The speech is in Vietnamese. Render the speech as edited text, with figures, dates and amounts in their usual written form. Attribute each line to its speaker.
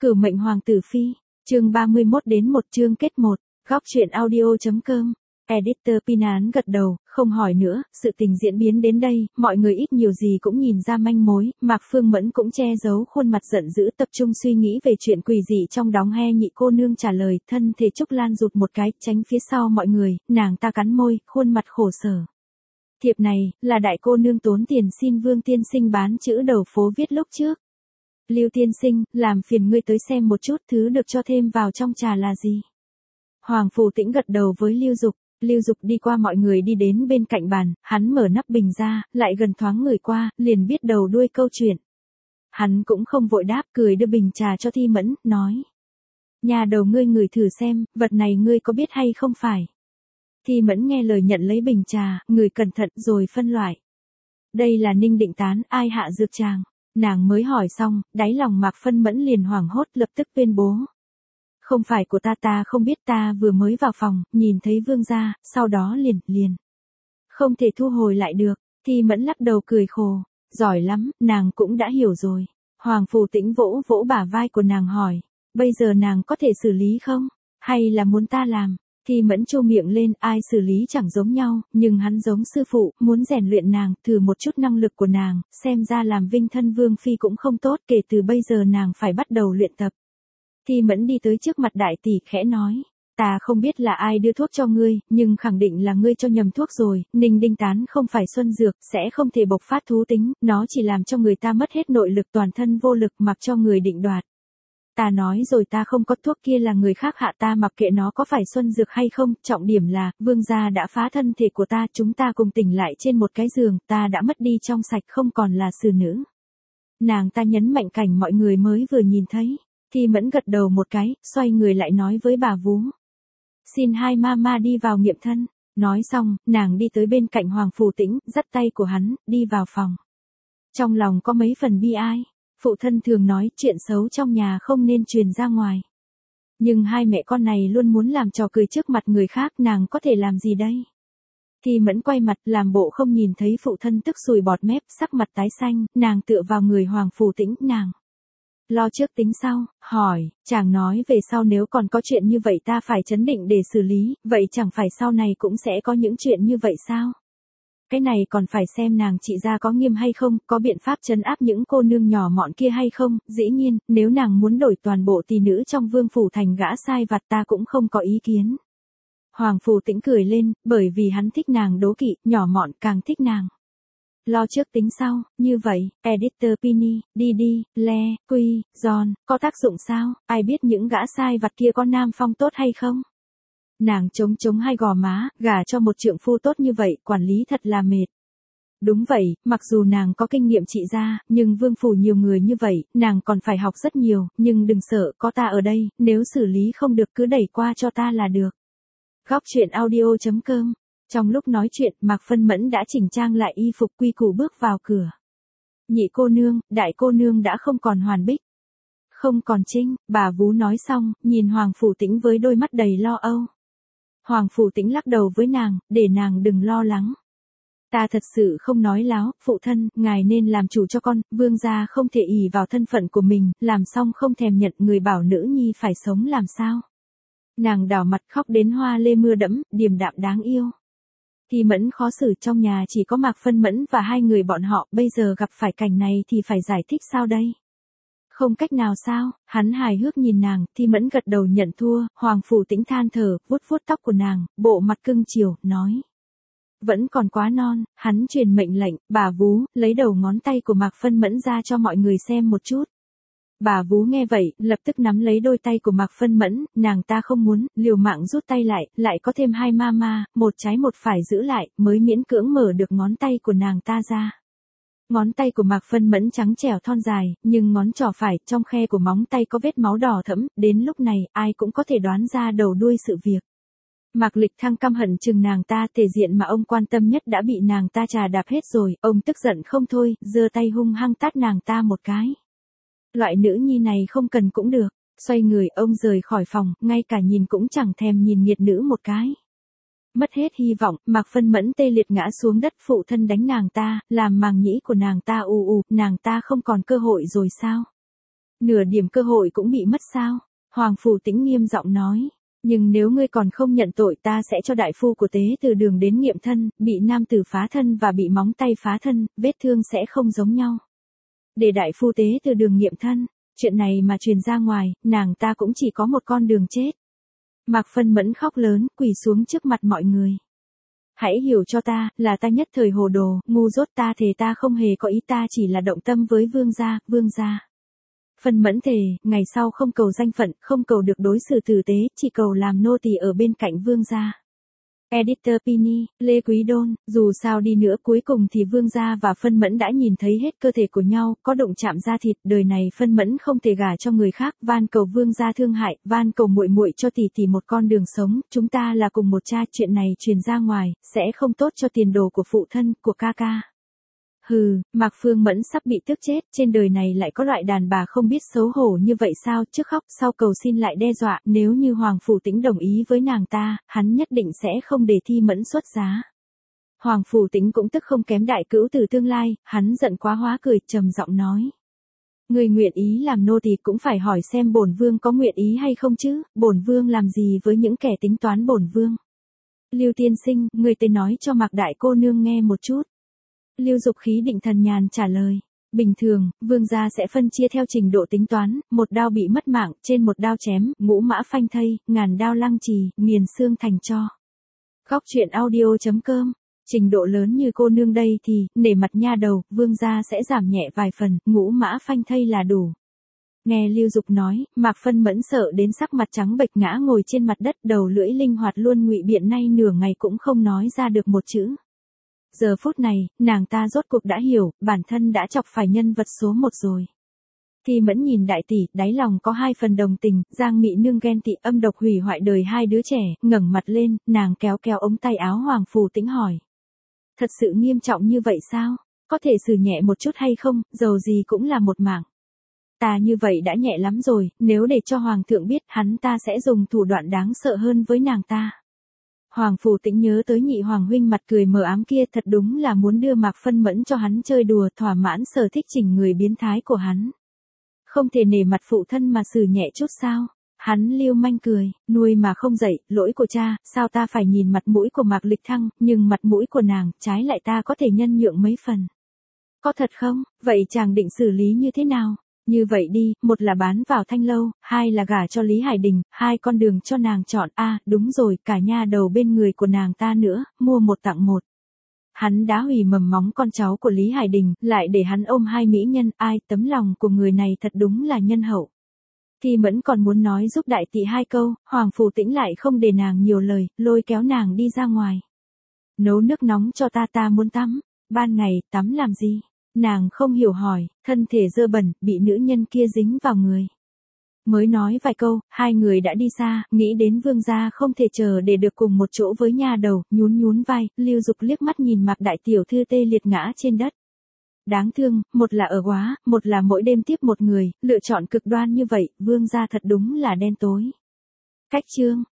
Speaker 1: Cửu mệnh hoàng tử phi, chương 31 đến 1 chương kết 1, góc truyện audio.com. Editor Pinan gật đầu, không hỏi nữa, sự tình diễn biến đến đây, mọi người ít nhiều gì cũng nhìn ra manh mối, Mạc Phương Mẫn cũng che giấu khuôn mặt giận dữ tập trung suy nghĩ về chuyện quỷ dị trong đóng he. Nhị cô nương trả lời, thân thể Trúc Lan rụt một cái, tránh phía sau mọi người, nàng ta cắn môi, khuôn mặt khổ sở. Thiệp này, là đại cô nương tốn tiền xin Vương tiên sinh bán chữ đầu phố viết lúc trước. Lưu tiên sinh, làm phiền ngươi tới xem một chút thứ được cho thêm vào trong trà là gì. Hoàng Phủ Tĩnh gật đầu với Lưu Dục. Lưu Dục đi qua mọi người đi đến bên cạnh bàn, hắn mở nắp bình ra, lại gần thoáng người qua, liền biết đầu đuôi câu chuyện. Hắn cũng không vội đáp, cười đưa bình trà cho Thi Mẫn, nói. Nhà đầu ngươi ngửi thử xem, vật này ngươi có biết hay không phải. Thi Mẫn nghe lời nhận lấy bình trà, ngửi cẩn thận rồi phân loại. Đây là Ninh Định Tán, ai hạ dược tràng. Nàng mới hỏi xong, đáy lòng Mạc Phân Mẫn liền hoảng hốt lập tức tuyên bố. Không phải của ta không biết, ta vừa mới vào phòng, nhìn thấy Vương gia, sau đó liền. Không thể thu hồi lại được, Thi Mẫn lắc đầu cười khổ. Giỏi lắm, nàng cũng đã hiểu rồi. Hoàng Phủ Tĩnh vỗ vỗ bả vai của nàng hỏi. Bây giờ nàng có thể xử lý không? Hay là muốn ta làm? Thi Mẫn chu miệng lên, ai xử lý chẳng giống nhau, nhưng hắn giống sư phụ, muốn rèn luyện nàng, thử một chút năng lực của nàng, xem ra làm vinh thân vương phi cũng không tốt, kể từ bây giờ nàng phải bắt đầu luyện tập. Thi Mẫn đi tới trước mặt đại tỷ khẽ nói, ta không biết là ai đưa thuốc cho ngươi, nhưng khẳng định là ngươi cho nhầm thuốc rồi, Ninh Đinh Tán không phải xuân dược, sẽ không thể bộc phát thú tính, nó chỉ làm cho người ta mất hết nội lực, toàn thân vô lực, mặc cho người định đoạt. Ta nói rồi, ta không có thuốc, kia là người khác hạ, ta mặc kệ nó có phải xuân dược hay không, trọng điểm là, Vương gia đã phá thân thể của ta, chúng ta cùng tỉnh lại trên một cái giường, ta đã mất đi trong sạch, không còn là xử nữ. Nàng ta nhấn mạnh cảnh mọi người mới vừa nhìn thấy. Thi Mẫn gật đầu một cái, xoay người lại nói với bà vú. Xin hai mama đi vào nghiệm thân. Nói xong, nàng đi tới bên cạnh Hoàng Phủ Tĩnh, dắt tay của hắn, đi vào phòng. Trong lòng có mấy phần bi ai. Phụ thân thường nói chuyện xấu trong nhà không nên truyền ra ngoài. Nhưng hai mẹ con này luôn muốn làm trò cười trước mặt người khác, nàng có thể làm gì đây? Thi Mẫn quay mặt, làm bộ không nhìn thấy phụ thân, tức sùi bọt mép, sắc mặt tái xanh, nàng tựa vào người Hoàng Phủ Tĩnh, nàng. Lo trước tính sau, hỏi, chàng nói về sau nếu còn có chuyện như vậy ta phải trấn định để xử lý, vậy chẳng phải sau này cũng sẽ có những chuyện như vậy sao? Cái này còn phải xem nàng chị ra có nghiêm hay không, có biện pháp trấn áp những cô nương nhỏ mọn kia hay không, dĩ nhiên, nếu nàng muốn đổi toàn bộ tỷ nữ trong vương phủ thành gã sai vặt ta cũng không có ý kiến. Hoàng Phủ Tĩnh cười lên, bởi vì hắn thích nàng đố kỵ, nhỏ mọn càng thích nàng. Lo trước tính sau, như vậy, Editor Pini, Didi, Le, Quy, John, có tác dụng sao, ai biết những gã sai vặt kia có nam phong tốt hay không? Nàng chống hai gò má, gả cho một trượng phu tốt như vậy, quản lý thật là mệt. Đúng vậy, mặc dù nàng có kinh nghiệm trị gia, nhưng vương phủ nhiều người như vậy, nàng còn phải học rất nhiều, nhưng đừng sợ, có ta ở đây, nếu xử lý không được cứ đẩy qua cho ta là được. Góc truyện audio.com. Trong lúc nói chuyện, Mạc Phân Mẫn đã chỉnh trang lại y phục quy củ bước vào cửa. Nhị cô nương, đại cô nương đã không còn Hoàn Bích. Không còn Trinh, bà vú nói xong, nhìn Hoàng Phủ Tĩnh với đôi mắt đầy lo âu. Hoàng Phủ Tĩnh lắc đầu với nàng, để nàng đừng lo lắng. Ta thật sự không nói láo, phụ thân, ngài nên làm chủ cho con, vương gia không thể ỷ vào thân phận của mình, làm xong không thèm nhận người bảo nữ nhi phải sống làm sao. Nàng đảo mặt khóc đến hoa lê mưa đẫm, điềm đạm đáng yêu. Thi Mẫn khó xử, trong nhà chỉ có Mạc Phân Mẫn và hai người bọn họ, bây giờ gặp phải cảnh này thì phải giải thích sao đây? Không cách nào sao? Hắn hài hước nhìn nàng, Thi Mẫn gật đầu nhận thua, Hoàng Phủ Tĩnh than thở, vuốt vuốt tóc của nàng, bộ mặt cưng chiều, nói. Vẫn còn quá non, hắn truyền mệnh lệnh, bà vú, lấy đầu ngón tay của Mạc Phân Mẫn ra cho mọi người xem một chút. Bà vú nghe vậy, lập tức nắm lấy đôi tay của Mạc Phân Mẫn, nàng ta không muốn, liều mạng rút tay lại có thêm hai mama, một trái một phải giữ lại, mới miễn cưỡng mở được ngón tay của nàng ta ra. Ngón tay của Mạc Phân Mẫn trắng trẻo thon dài, nhưng ngón trỏ phải, trong khe của móng tay có vết máu đỏ thẫm, đến lúc này, ai cũng có thể đoán ra đầu đuôi sự việc. Mạc Lịch Thăng căm hận chừng nàng ta, thể diện mà ông quan tâm nhất đã bị nàng ta trà đạp hết rồi, ông tức giận không thôi, giơ tay hung hăng tát nàng ta một cái. Loại nữ nhi này không cần cũng được, xoay người ông rời khỏi phòng, ngay cả nhìn cũng chẳng thèm nhìn nghiệt nữ một cái. Mất hết hy vọng, Mạc Phân Mẫn tê liệt ngã xuống đất, phụ thân đánh nàng ta, làm màng nhĩ của nàng ta ù, nàng ta không còn cơ hội rồi sao? Nửa điểm cơ hội cũng bị mất sao? Hoàng Phủ Tĩnh nghiêm giọng nói. Nhưng nếu ngươi còn không nhận tội ta sẽ cho đại phu của Tế Từ Đường đến nghiệm thân, bị nam tử phá thân và bị móng tay phá thân, vết thương sẽ không giống nhau. Để đại phu Tế Từ Đường nghiệm thân, chuyện này mà truyền ra ngoài, nàng ta cũng chỉ có một con đường chết. Mạc Phân Mẫn khóc lớn, quỳ xuống trước mặt mọi người. Hãy hiểu cho ta, là ta nhất thời hồ đồ, ngu dốt, ta thề ta không hề có ý, ta chỉ là động tâm với vương gia. Phân Mẫn thề, ngày sau không cầu danh phận, không cầu được đối xử tử tế, chỉ cầu làm nô tỳ ở bên cạnh vương gia. Editor Pini, Lê Quý Đôn, dù sao đi nữa cuối cùng thì vương gia và Phân Mẫn đã nhìn thấy hết cơ thể của nhau, có đụng chạm da thịt, đời này Phân Mẫn không thể gả cho người khác, van cầu vương gia thương hại, van cầu muội muội cho tỷ tỷ một con đường sống, chúng ta là cùng một cha, chuyện này truyền ra ngoài, sẽ không tốt cho tiền đồ của phụ thân, của ca ca. Hừ, Mạc Phương Mẫn sắp bị tức chết, trên đời này lại có loại đàn bà không biết xấu hổ như vậy sao, trước khóc sau cầu xin lại đe dọa, nếu như Hoàng Phủ Tĩnh đồng ý với nàng ta, hắn nhất định sẽ không để Thi Mẫn xuất giá. Hoàng Phủ Tĩnh cũng tức không kém đại cữu từ tương lai, hắn giận quá hóa cười, trầm giọng nói. Người nguyện ý làm nô tỳ cũng phải hỏi xem bổn vương có nguyện ý hay không chứ, bổn vương làm gì với những kẻ tính toán bổn vương. Lưu tiên sinh, người tới nói cho Mạc đại cô nương nghe một chút. Lưu Dục khí định thần nhàn trả lời. Bình thường, vương gia sẽ phân chia theo trình độ tính toán, một đao bị mất mạng, trên một đao chém, ngũ mã phanh thây, ngàn đao lăng trì, nghiền xương thành tro. Góc truyện audio.com. Trình độ lớn như cô nương đây thì, nể mặt nha đầu, vương gia sẽ giảm nhẹ vài phần, ngũ mã phanh thây là đủ. Nghe Lưu Dục nói, Mạc Phân Mẫn sợ đến sắc mặt trắng bệch ngã ngồi trên mặt đất, đầu lưỡi linh hoạt luôn ngụy biện nay nửa ngày cũng không nói ra được một chữ. Giờ phút này, nàng ta rốt cuộc đã hiểu, bản thân đã chọc phải nhân vật số 1 rồi. Thi Mẫn nhìn đại tỷ, đáy lòng có 2 phần đồng tình, Giang Mị Nương ghen tị âm độc hủy hoại đời 2 đứa trẻ, ngẩng mặt lên, nàng kéo kéo ống tay áo Hoàng Phủ Tĩnh hỏi. Thật sự nghiêm trọng như vậy sao? Có thể xử nhẹ một chút hay không, dầu gì cũng là một mạng. Ta như vậy đã nhẹ lắm rồi, nếu để cho Hoàng thượng biết, hắn ta sẽ dùng thủ đoạn đáng sợ hơn với nàng ta. Hoàng Phủ Tĩnh nhớ tới nhị hoàng huynh mặt cười mờ ám kia, thật đúng là muốn đưa Mạc Phân Mẫn cho hắn chơi đùa, thỏa mãn sở thích chỉnh người biến thái của hắn. Không thể nể mặt phụ thân mà xử nhẹ chút sao? Hắn lưu manh cười, nuôi mà không dạy, lỗi của cha, sao ta phải nhìn mặt mũi của Mạc Lịch Thăng, nhưng mặt mũi của nàng, trái lại ta có thể nhân nhượng mấy phần. Có thật không? Vậy chàng định xử lý như thế nào? Như vậy đi, một là bán vào Thanh Lâu, 2 là gả cho Lý Hải Đình, 2 con đường cho nàng chọn, đúng rồi, cả nha đầu bên người của nàng ta nữa, mua 1 tặng 1. Hắn đã hủy mầm móng con cháu của Lý Hải Đình, lại để hắn ôm 2 mỹ nhân, ai, tấm lòng của người này thật đúng là nhân hậu. Thi Mẫn còn muốn nói giúp đại tỷ 2 câu, Hoàng Phủ Tĩnh lại không để nàng nhiều lời, lôi kéo nàng đi ra ngoài. Nấu nước nóng cho ta muốn tắm. Ban ngày, tắm làm gì? Nàng không hiểu hỏi, thân thể dơ bẩn, bị nữ nhân kia dính vào người. Mới nói vài câu, 2 người đã đi xa, nghĩ đến vương gia không thể chờ để được cùng một chỗ với nha đầu, nhún vai, Lưu Dục liếc mắt nhìn Mạc đại tiểu thư tê liệt ngã trên đất. Đáng thương, một là ở quá, một là mỗi đêm tiếp một người, lựa chọn cực đoan như vậy, vương gia thật đúng là đen tối. Cách chương.